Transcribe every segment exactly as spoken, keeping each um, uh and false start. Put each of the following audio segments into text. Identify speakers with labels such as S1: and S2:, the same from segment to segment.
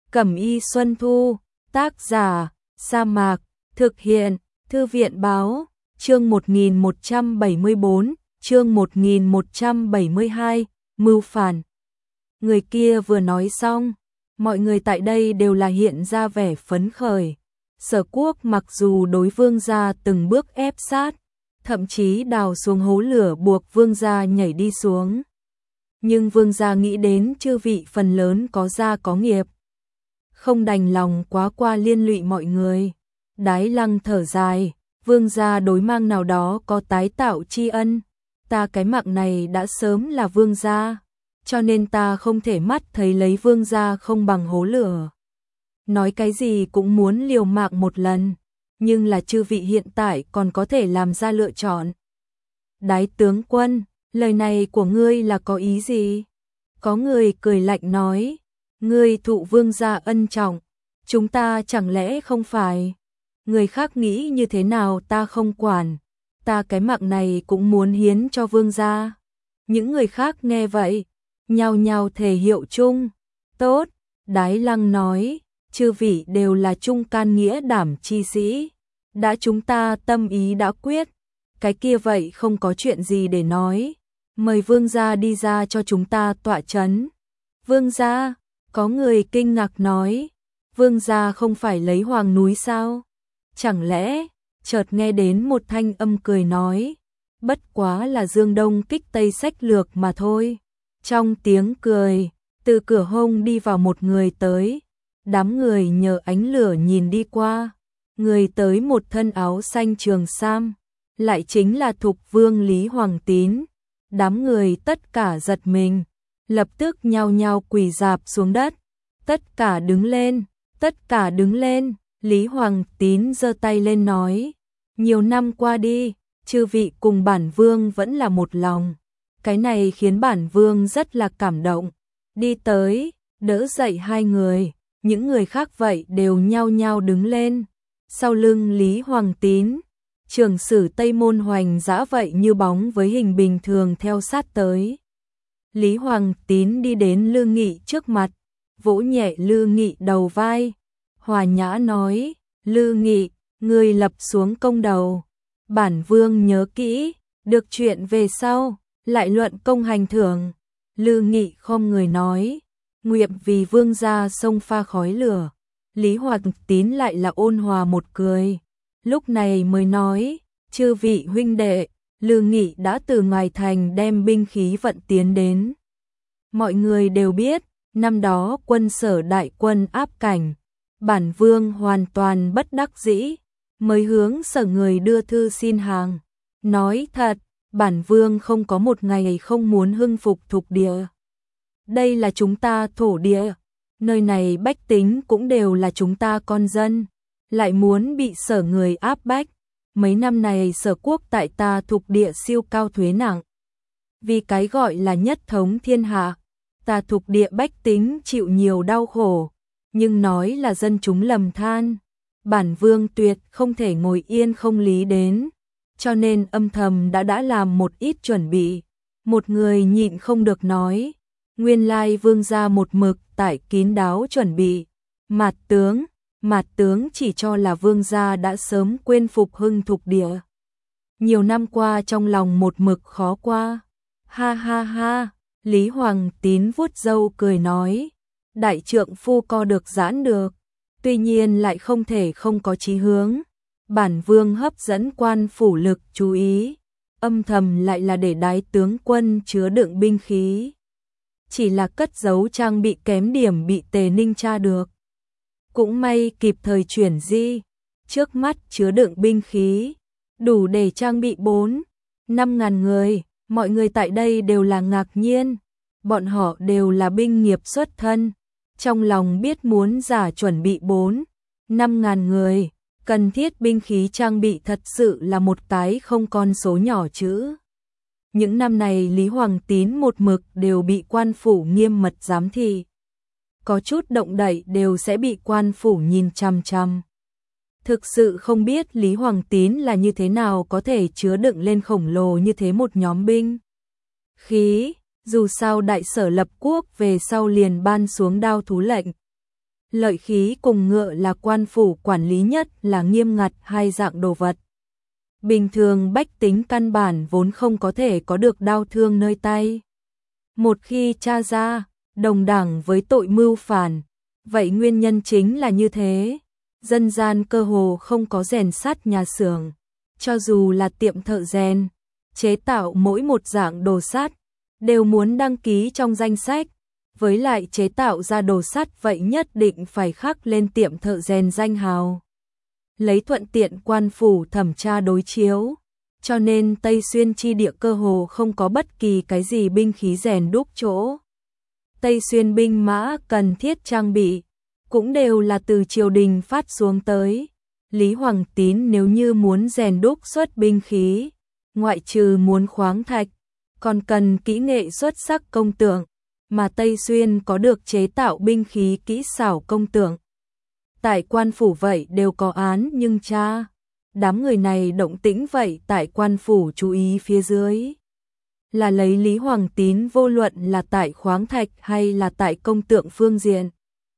S1: Cẩm y Xuân Thu, tác giả, Sa Mạc, thực hiện, Thư viện báo, chương một nghìn một trăm bảy mươi bốn, chương một nghìn một trăm bảy mươi hai, mưu phản. Người kia vừa nói xong, mọi người tại đây đều là hiện ra vẻ phấn khởi. Sở Quốc mặc dù đối vương gia từng bước ép sát, thậm chí đào xuống hố lửa buộc vương gia nhảy đi xuống. Nhưng vương gia nghĩ đến chư vị phần lớn có gia có nghiệp, không đành lòng quá qua liên lụy mọi người. Đái Lăng thở dài, vương gia đối mang nào đó có tái tạo tri ân, ta cái mạng này đã sớm là vương gia, cho nên ta không thể mắt thấy lấy vương gia không bằng hố lửa. Nói cái gì cũng muốn liều mạng một lần, nhưng là chư vị hiện tại còn có thể làm ra lựa chọn. Đái tướng quân, lời này của ngươi là có ý gì? Có người cười lạnh nói, ngươi thụ vương gia ân trọng, chúng ta chẳng lẽ không phải? Người khác nghĩ như thế nào ta không quản, ta cái mạng này cũng muốn hiến cho vương gia. Những người khác nghe vậy, nhao nhao thể hiệu chung. Tốt, Đái Lăng nói, chư vị đều là trung can nghĩa đảm chi sĩ, đã chúng ta tâm ý đã quyết, cái kia vậy không có chuyện gì để nói, mời vương gia đi ra cho chúng ta tọa chấn. Vương gia, có người kinh ngạc nói, vương gia không phải lấy hoàng núi sao? Chẳng lẽ, chợt nghe đến một thanh âm cười nói, bất quá là Dương Đông kích Tây sách lược mà thôi. Trong tiếng cười, từ cửa hông đi vào một người tới, đám người nhờ ánh lửa nhìn đi qua, người tới một thân áo xanh trường sam, lại chính là Thục Vương Lý Hoàng Tín. Đám người tất cả giật mình, lập tức nhao nhao quỳ rạp xuống đất, tất cả đứng lên, tất cả đứng lên. Lý Hoàng Tín giơ tay lên nói, nhiều năm qua đi, chư vị cùng bản vương vẫn là một lòng, cái này khiến bản vương rất là cảm động. Đi tới, đỡ dậy hai người, những người khác vậy đều nhao nhao đứng lên. Sau lưng Lý Hoàng Tín, trưởng sử Tây Môn Hoành dã vậy như bóng với hình bình thường theo sát tới. Lý Hoàng Tín đi đến Lư Nghị trước mặt, vỗ nhẹ Lư Nghị đầu vai, hòa nhã nói, Lư Nghị, ngươi lập xuống công đầu, bản vương nhớ kỹ, được chuyện về sau, lại luận công hành thưởng. Lư Nghị khom người nói, nguyện vì vương gia sông pha khói lửa. Lý Hoàng Tín lại là ôn hòa một cười, lúc này mới nói, chư vị huynh đệ, Lư Nghị đã từ ngoài thành đem binh khí vận tiến đến. Mọi người đều biết, năm đó quân Sở đại quân áp cảnh, bản vương hoàn toàn bất đắc dĩ, mới hướng Sở người đưa thư xin hàng. Nói thật, bản vương không có một ngày không muốn hưng phục thục địa. Đây là chúng ta thổ địa, nơi này bách tính cũng đều là chúng ta con dân, lại muốn bị Sở người áp bách. Mấy năm này Sở Quốc tại ta thục địa siêu cao thuế nặng, vì cái gọi là nhất thống thiên hạ, ta thục địa bách tính chịu nhiều đau khổ, nhưng nói là dân chúng lầm than, bản vương tuyệt không thể ngồi yên không lý đến, cho nên âm thầm đã đã làm một ít chuẩn bị. Một người nhịn không được nói, nguyên lai vương gia một mực tại kín đáo chuẩn bị. Mạt tướng, Mạt tướng chỉ cho là vương gia đã sớm quên phục hưng thục địa. Nhiều năm qua trong lòng một mực khó qua. Ha ha ha, Lý Hoàng Tín vuốt râu cười nói, đại trượng phu co được giãn được, tuy nhiên lại không thể không có chí hướng. Bản vương hấp dẫn quan phủ lực chú ý, âm thầm lại là để đái tướng quân chứa đựng binh khí. Chỉ là cất giấu trang bị kém điểm bị Tề Ninh tra được. Cũng may kịp thời chuyển di, trước mắt chứa đựng binh khí, đủ để trang bị bốn, năm ngàn người. Mọi người tại đây đều là ngạc nhiên, bọn họ đều là binh nghiệp xuất thân, trong lòng biết muốn giả chuẩn bị bốn, năm ngàn người, cần thiết binh khí trang bị thật sự là một cái không con số nhỏ chữ. Những năm này Lý Hoàng Tín một mực đều bị quan phủ nghiêm mật giám thị, có chút động đậy đều sẽ bị quan phủ nhìn chằm chằm. Thực sự không biết Lý Hoàng Tín là như thế nào có thể chứa đựng lên khổng lồ như thế một nhóm binh khí, dù sao đại sở lập quốc về sau liền ban xuống đao thú lệnh. Lợi khí cùng ngựa là quan phủ quản lý nhất là nghiêm ngặt hai dạng đồ vật. Bình thường bách tính căn bản vốn không có thể có được đao thương nơi tay. Một khi tra ra, đồng đẳng với tội mưu phản, vậy nguyên nhân chính là như thế. Dân gian cơ hồ không có rèn sắt nhà xưởng, cho dù là tiệm thợ rèn, chế tạo mỗi một dạng đồ sắt, đều muốn đăng ký trong danh sách. Với lại chế tạo ra đồ sắt vậy nhất định phải khắc lên tiệm thợ rèn danh hào. Lấy thuận tiện quan phủ thẩm tra đối chiếu, cho nên Tây Xuyên chi địa cơ hồ không có bất kỳ cái gì binh khí rèn đúc chỗ. Tây Xuyên binh mã cần thiết trang bị, cũng đều là từ triều đình phát xuống tới. Lý Hoàng Tín nếu như muốn rèn đúc xuất binh khí, ngoại trừ muốn khoáng thạch, còn cần kỹ nghệ xuất sắc công tượng, mà Tây Xuyên có được chế tạo binh khí kỹ xảo công tượng. Tại quan phủ vậy đều có án nhưng cha, đám người này động tĩnh vậy tại quan phủ chú ý phía dưới. Là lấy Lý Hoàng Tín vô luận là tại khoáng thạch hay là tại công tượng phương diện,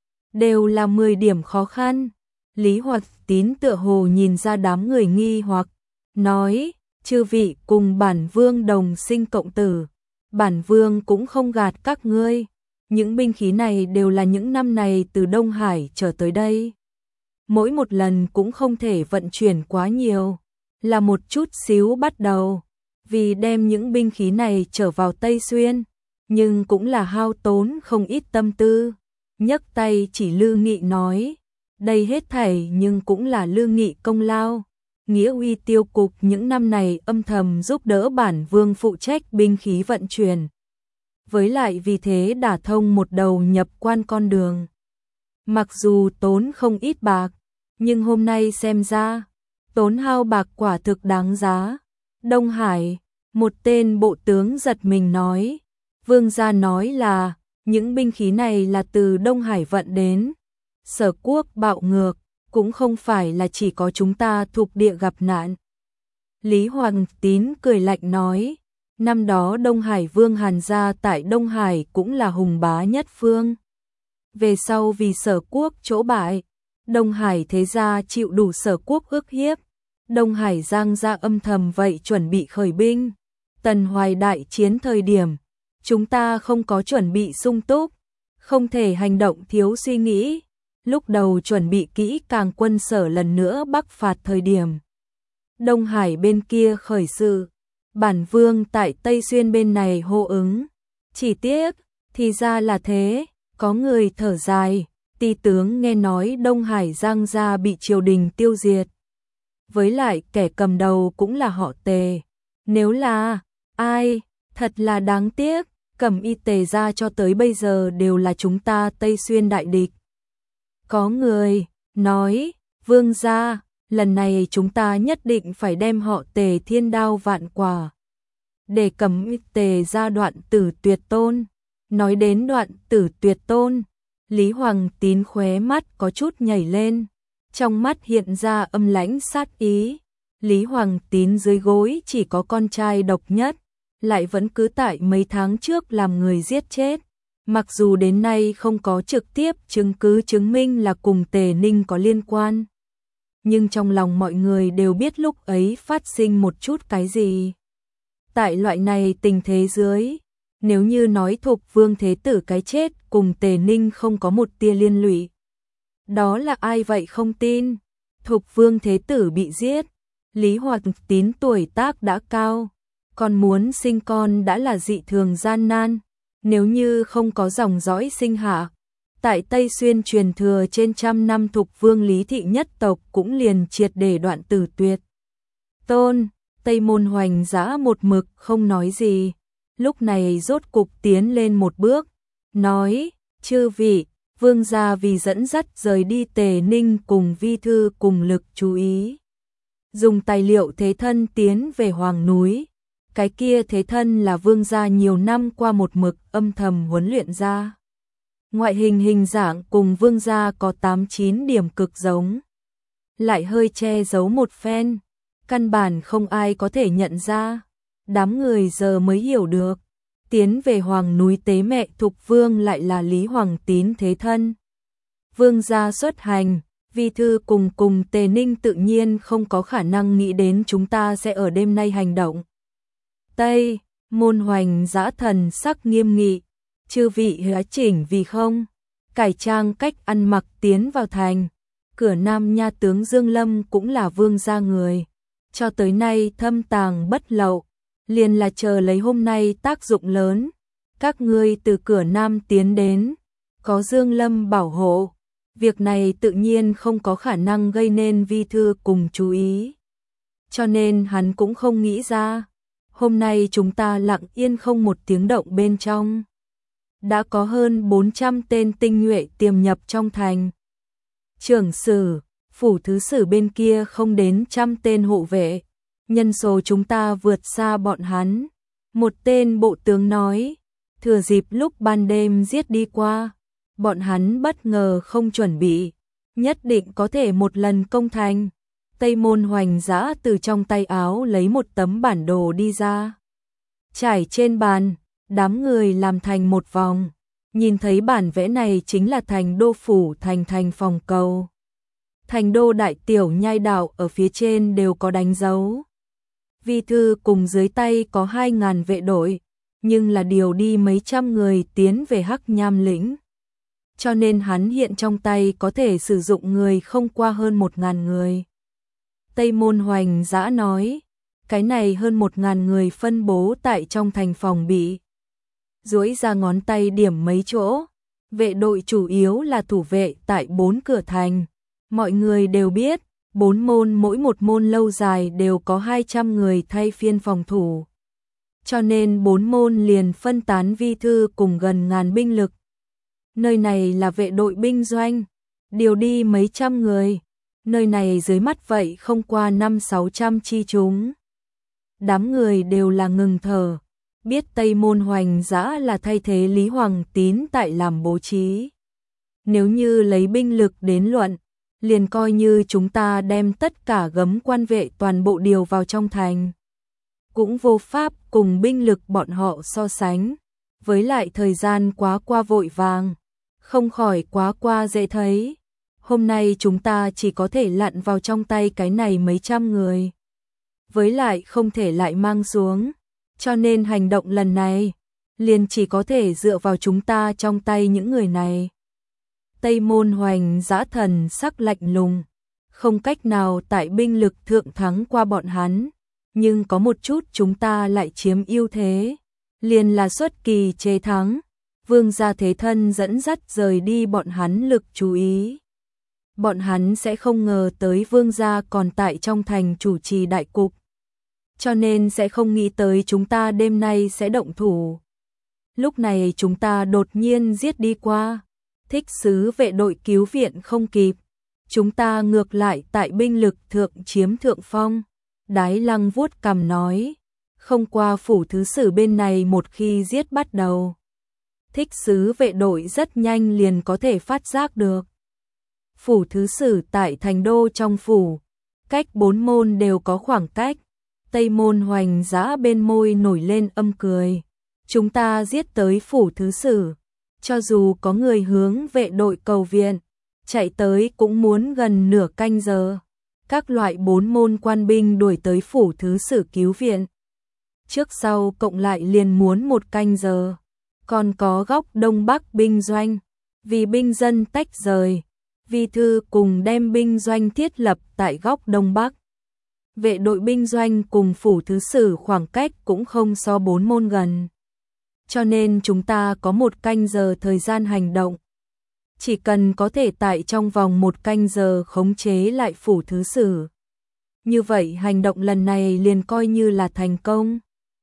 S1: đều là mười điểm khó khăn. Lý Hoàng Tín tựa hồ nhìn ra đám người nghi hoặc, nói, chư vị cùng bản vương đồng sinh cộng tử, bản vương cũng không gạt các ngươi, những binh khí này đều là những năm này từ Đông Hải trở tới đây. Mỗi một lần cũng không thể vận chuyển quá nhiều, là một chút xíu bắt đầu, vì đem những binh khí này trở vào Tây Xuyên, nhưng cũng là hao tốn không ít tâm tư. Nhấc tay chỉ Lư Nghị nói, đây hết thảy nhưng cũng là Lư Nghị công lao. Nghĩa uy tiêu cục những năm này âm thầm giúp đỡ bản vương phụ trách binh khí vận chuyển. Với lại vì thế đả thông một đầu nhập quan con đường. Mặc dù tốn không ít bạc, nhưng hôm nay xem ra, tốn hao bạc quả thực đáng giá. Đông Hải, một tên bộ tướng giật mình nói, vương gia nói là, những binh khí này là từ Đông Hải vận đến. Sở quốc bạo ngược, cũng không phải là chỉ có chúng ta thuộc địa gặp nạn. Lý Hoàng Tín cười lạnh nói, năm đó Đông Hải Vương Hàn gia tại Đông Hải cũng là hùng bá nhất phương. Về sau vì Sở quốc chỗ bại, Đông Hải thế gia chịu đủ Sở quốc ức hiếp. Đông Hải giang ra âm thầm vậy chuẩn bị khởi binh. Tần Hoài đại chiến thời điểm, chúng ta không có chuẩn bị sung túc, không thể hành động thiếu suy nghĩ. Lúc đầu chuẩn bị kỹ càng quân Sở lần nữa bắc phạt thời điểm, Đông Hải bên kia khởi sự, bản vương tại Tây Xuyên bên này hô ứng. Chỉ tiếc, thì ra là thế, có người thở dài, ti tướng nghe nói Đông Hải giang gia bị triều đình tiêu diệt. Với lại kẻ cầm đầu cũng là họ Tề. Nếu là ai, thật là đáng tiếc, Cẩm Y Tề gia cho tới bây giờ đều là chúng ta Tây Xuyên đại địch. Có người nói, vương gia, lần này chúng ta nhất định phải đem họ Tề thiên đao vạn quả, để Cẩm Y Tề gia đoạn tử tuyệt tôn. Nói đến đoạn tử tuyệt tôn, Lý Hoàng Tín khóe mắt có chút nhảy lên, trong mắt hiện ra âm lãnh sát ý. Lý Hoàng Tín dưới gối chỉ có con trai độc nhất, lại vẫn cứ tại mấy tháng trước làm người giết chết. Mặc dù đến nay không có trực tiếp chứng cứ chứng minh là cùng Tề Ninh có liên quan, nhưng trong lòng mọi người đều biết lúc ấy phát sinh một chút cái gì. Tại loại này tình thế dưới, nếu như nói Thục Vương Thế Tử cái chết cùng Tề Ninh không có một tia liên lụy, đó là ai vậy không tin. Thục Vương Thế Tử bị giết, Lý Hoàng Tín tuổi tác đã cao, còn muốn sinh con đã là dị thường gian nan. Nếu như không có dòng dõi sinh hạ, tại Tây Xuyên truyền thừa trên trăm năm Thục Vương Lý Thị nhất tộc cũng liền triệt để đoạn tử tuyệt tôn. Tây Môn Hoành Dã một mực không nói gì, lúc này rốt cục tiến lên một bước, nói, chư vị, vương gia vì dẫn dắt rời đi Tề Ninh cùng vi thư cùng lực chú ý, dùng tài liệu thế thân tiến về Hoàng núi. Cái kia thế thân là vương gia nhiều năm qua một mực âm thầm huấn luyện ra. Ngoại hình hình dạng cùng vương gia có tám chín điểm cực giống, lại hơi che giấu một phen, căn bản không ai có thể nhận ra. Đám người giờ mới hiểu được, tiến về Hoàng núi tế mẹ Thục Vương lại là Lý Hoàng Tín thế thân. vương gia xuất hành, Vi Thư cùng cùng Tề Ninh tự nhiên không có khả năng nghĩ đến chúng ta sẽ ở đêm nay hành động. Tây Môn Hoành Dã thần sắc nghiêm nghị, chư vị hứa chỉnh vì không cải trang cách ăn mặc tiến vào thành. Cửa Nam nha tướng Dương Lâm cũng là vương gia người, cho tới nay thâm tàng bất lậu, liền là chờ lấy hôm nay tác dụng lớn. Các ngươi từ cửa Nam tiến đến, có Dương Lâm bảo hộ, việc này tự nhiên không có khả năng gây nên Vi Thư cùng chú ý. Cho nên hắn cũng không nghĩ ra, hôm nay chúng ta lặng yên không một tiếng động bên trong. Đã có hơn bốn trăm tên tinh nhuệ tiềm nhập trong thành. Trưởng sử, phủ thứ sử bên kia không đến trăm tên hộ vệ, nhân số chúng ta vượt xa bọn hắn. Một tên bộ tướng nói, thừa dịp lúc ban đêm giết đi qua, bọn hắn bất ngờ không chuẩn bị, nhất định có thể một lần công thành. Tây Môn Hoành Dã từ trong tay áo lấy một tấm bản đồ đi ra, trải trên bàn, đám người làm thành một vòng. Nhìn thấy bản vẽ này chính là thành đô phủ thành thành phòng cầu. Thành đô đại tiểu nhai đảo ở phía trên đều có đánh dấu. Vi Thư cùng dưới tay có hai ngàn vệ đội, nhưng là điều đi mấy trăm người tiến về Hắc Nham lĩnh. Cho nên hắn hiện trong tay có thể sử dụng người không qua hơn một ngàn người. Tây Môn Hoành Dã nói, cái này hơn một ngàn người phân bố tại trong thành phòng bị. Duỗi ra ngón tay điểm mấy chỗ, vệ đội chủ yếu là thủ vệ tại bốn cửa thành. Mọi người đều biết, bốn môn mỗi một môn lâu dài đều có hai trăm người thay phiên phòng thủ. Cho nên bốn môn liền phân tán Vi Thư cùng gần ngàn binh lực. Nơi này là vệ đội binh doanh, điều đi mấy trăm người. Nơi này dưới mắt vậy không qua năm sáu trăm chi chúng. Đám người đều là ngừng thở, biết Tây Môn Hoành Dã là thay thế Lý Hoàng Tín tại làm bố trí. Nếu như lấy binh lực đến luận, liền coi như chúng ta đem tất cả gấm quan vệ toàn bộ điều vào trong thành. Cũng vô pháp cùng binh lực bọn họ so sánh, với lại thời gian quá qua vội vàng, không khỏi quá qua dễ thấy. Hôm nay chúng ta chỉ có thể lặn vào trong tay cái này mấy trăm người, với lại không thể lại mang xuống, cho nên hành động lần này liền chỉ có thể dựa vào chúng ta trong tay những người này. Tây Môn Hoành Dã thần sắc lạnh lùng, không cách nào tại binh lực thượng thắng qua bọn hắn, nhưng có một chút chúng ta lại chiếm ưu thế, liền là xuất kỳ chế thắng. Vương gia thế thân dẫn dắt rời đi bọn hắn lực chú ý. Bọn hắn sẽ không ngờ tới vương gia còn tại trong thành chủ trì đại cục, cho nên sẽ không nghĩ tới chúng ta đêm nay sẽ động thủ. Lúc này chúng ta đột nhiên giết đi qua, thích sứ vệ đội cứu viện không kịp, chúng ta ngược lại tại binh lực thượng chiếm thượng phong. Đái Lăng vuốt cằm nói, không qua phủ thứ sử bên này một khi giết bắt đầu, thích sứ vệ đội rất nhanh liền có thể phát giác được. Phủ thứ sử tại thành đô trong phủ, cách bốn môn đều có khoảng cách. Tây Môn Hoành Dã bên môi nổi lên âm cười. Chúng ta giết tới phủ thứ sử, cho dù có người hướng vệ đội cầu viện, chạy tới cũng muốn gần nửa canh giờ. Các loại bốn môn quan binh đuổi tới phủ thứ sử cứu viện, trước sau cộng lại liền muốn một canh giờ. Còn có góc đông bắc binh doanh, vì binh dân tách rời, Vi Thư cùng đem binh doanh thiết lập tại góc đông bắc. Vệ đội binh doanh cùng phủ thứ sử khoảng cách cũng không so bốn môn gần, cho nên chúng ta có một canh giờ thời gian hành động. Chỉ cần có thể tại trong vòng một canh giờ khống chế lại phủ thứ sử, như vậy hành động lần này liền coi như là thành công.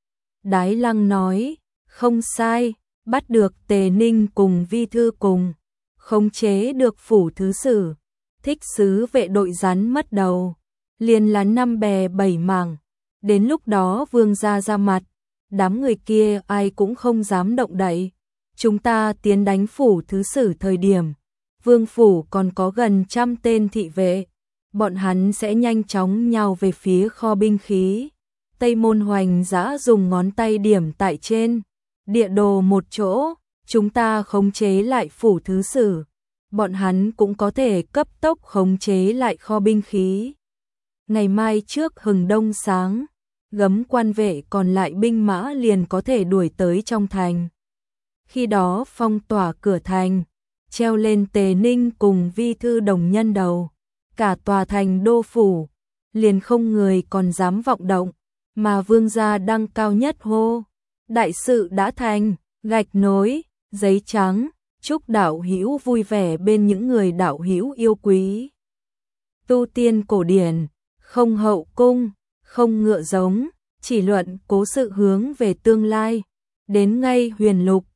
S1: Đái Lăng nói, không sai, bắt được Tề Ninh cùng Vi Thư cùng khống chế được phủ thứ sử, thích sứ vệ đội rắn mất đầu, liền là năm bè bảy mảng. Đến lúc đó vương gia ra mặt, đám người kia ai cũng không dám động đậy. Chúng ta tiến đánh phủ thứ sử thời điểm, vương phủ còn có gần trăm tên thị vệ, bọn hắn sẽ nhanh chóng nhào về phía kho binh khí. Tây Môn Hoành Dã dùng ngón tay điểm tại trên địa đồ một chỗ, chúng ta khống chế lại phủ thứ sử, bọn hắn cũng có thể cấp tốc khống chế lại kho binh khí. Ngày mai trước hừng đông sáng, gấm quan vệ còn lại binh mã liền có thể đuổi tới trong thành. Khi đó phong tỏa cửa thành, treo lên Tề Ninh cùng Vi Thư Đồng Nhân đầu, cả tòa thành đô phủ, liền không người còn dám vọng động, mà vương gia đăng cao nhất hô, đại sự đã thành, gạch nối, giấy trắng, chúc đạo hữu vui vẻ bên những người đạo hữu yêu quý. Tu tiên cổ điển, không hậu cung, không ngựa giống, chỉ luận cố sự hướng về tương lai, đến ngay huyền lục,